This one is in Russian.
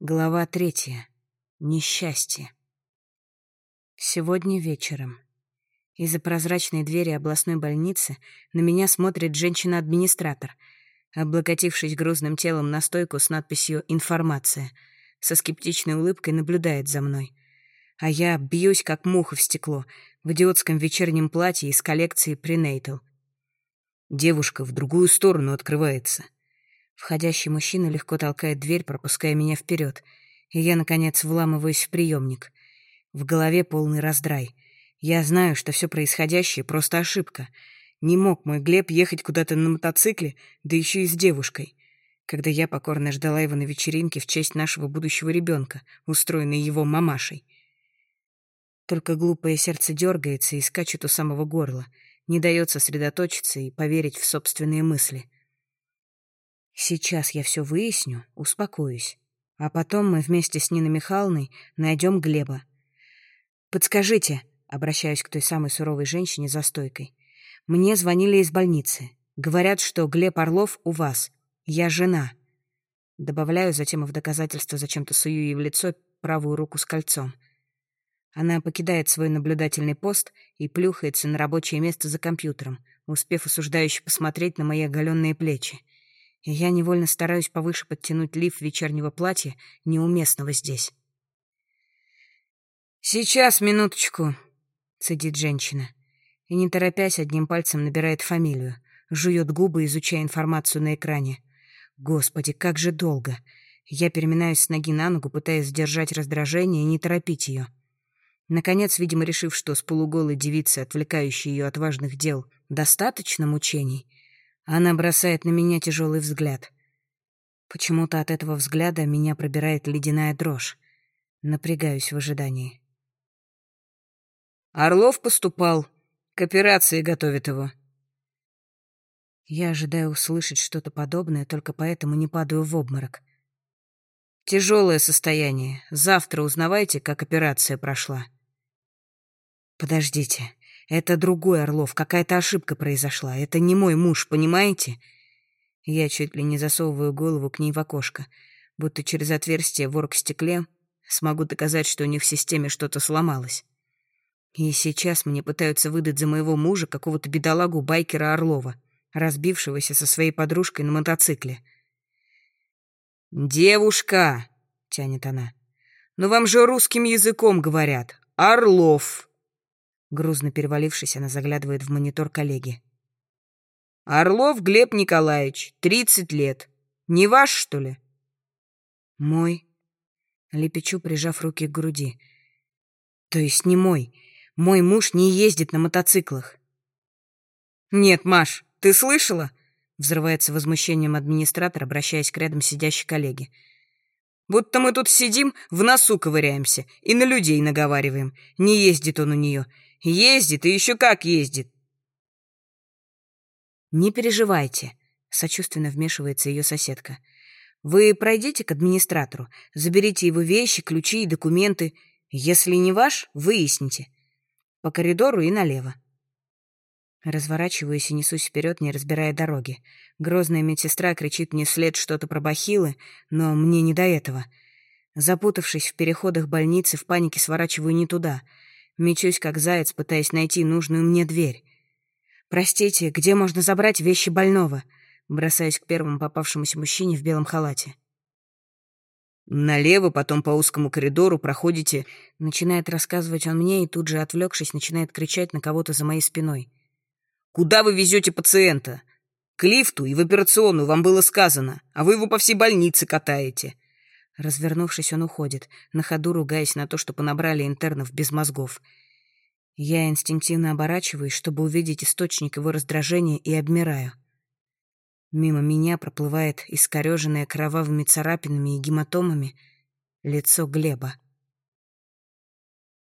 Глава 3. Несчастье. Сегодня вечером. Из-за прозрачной двери областной больницы на меня смотрит женщина-администратор, облокотившись грузным телом на стойку с надписью «Информация», со скептичной улыбкой наблюдает за мной. А я бьюсь, как муха в стекло, в идиотском вечернем платье из коллекции «Пренейтал». Девушка в другую сторону открывается. Входящий мужчина легко толкает дверь, пропуская меня вперед, и я, наконец, вламываюсь в приемник. В голове полный раздрай. Я знаю, что все происходящее — просто ошибка. Не мог мой Глеб ехать куда-то на мотоцикле, да еще и с девушкой. Когда я покорно ждала его на вечеринке в честь нашего будущего ребенка, устроенной его мамашей. Только глупое сердце дергается и скачет у самого горла, не дает сосредоточиться и поверить в собственные мысли. Сейчас я все выясню, успокоюсь. А потом мы вместе с Ниной Михайловной найдем Глеба. «Подскажите», — обращаюсь к той самой суровой женщине за стойкой, «мне звонили из больницы. Говорят, что Глеб Орлов у вас. Я жена». Добавляю, затем в доказательство зачем-то сую ей в лицо правую руку с кольцом. Она покидает свой наблюдательный пост и плюхается на рабочее место за компьютером, успев осуждающе посмотреть на мои оголенные плечи. И я невольно стараюсь повыше подтянуть лиф вечернего платья, неуместного здесь. «Сейчас, минуточку», — цедит женщина. И, не торопясь, одним пальцем набирает фамилию, жует губы, изучая информацию на экране. Господи, как же долго. Я переминаюсь с ноги на ногу, пытаясь сдержать раздражение и не торопить ее. Наконец, видимо, решив, что с полуголой девицы, отвлекающей ее от важных дел, достаточно мучений, она бросает на меня тяжелый взгляд. Почему-то от этого взгляда меня пробирает ледяная дрожь. Напрягаюсь в ожидании. «Орлов поступал. К операции готовят его». Я ожидаю услышать что-то подобное, только поэтому не падаю в обморок. «Тяжелое состояние. Завтра узнавайте, как операция прошла». «Подождите. Это другой Орлов. Какая-то ошибка произошла. Это не мой муж, понимаете?» Я чуть ли не засовываю голову к ней в окошко, будто через отверстие в оргстекле смогу доказать, что у них в системе что-то сломалось. И сейчас мне пытаются выдать за моего мужа какого-то бедолагу-байкера Орлова, разбившегося со своей подружкой на мотоцикле. «Девушка!» — тянет она. «Но вам же русским языком говорят. Орлов!» Грузно перевалившись, она заглядывает в монитор коллеги. «Орлов Глеб Николаевич, 30 лет. Не ваш, что ли?» «Мой», — лепечу, прижав руки к груди. «То есть не мой. Мой муж не ездит на мотоциклах». «Нет, Маш, ты слышала?» — взрывается возмущением администратор, обращаясь к рядом сидящей коллеге. «Будто мы тут сидим, в носу ковыряемся и на людей наговариваем. Не ездит он у нее. Ездит, и еще как ездит!» «Не переживайте», — сочувственно вмешивается ее соседка. «Вы пройдите к администратору, заберите его вещи, ключи и документы. Если не ваш, выясните. По коридору и налево». Разворачиваюсь и несусь вперед, не разбирая дороги. Грозная медсестра кричит мне вслед что-то про бахилы, но мне не до этого. Запутавшись в переходах больницы, в панике сворачиваю не туда. Мечусь, как заяц, пытаясь найти нужную мне дверь. «Простите, где можно забрать вещи больного?» Бросаюсь к первому попавшемуся мужчине в белом халате. «Налево, потом по узкому коридору проходите...» Начинает рассказывать он мне и тут же, отвлекшись, начинает кричать на кого-то за моей спиной. «Куда вы везете пациента? К лифту и в операционную, вам было сказано, а вы его по всей больнице катаете». Развернувшись, он уходит, на ходу ругаясь на то, что понабрали интернов без мозгов. Я инстинктивно оборачиваюсь, чтобы увидеть источник его раздражения, и обмираю. Мимо меня проплывает искореженное кровавыми царапинами и гематомами лицо Глеба.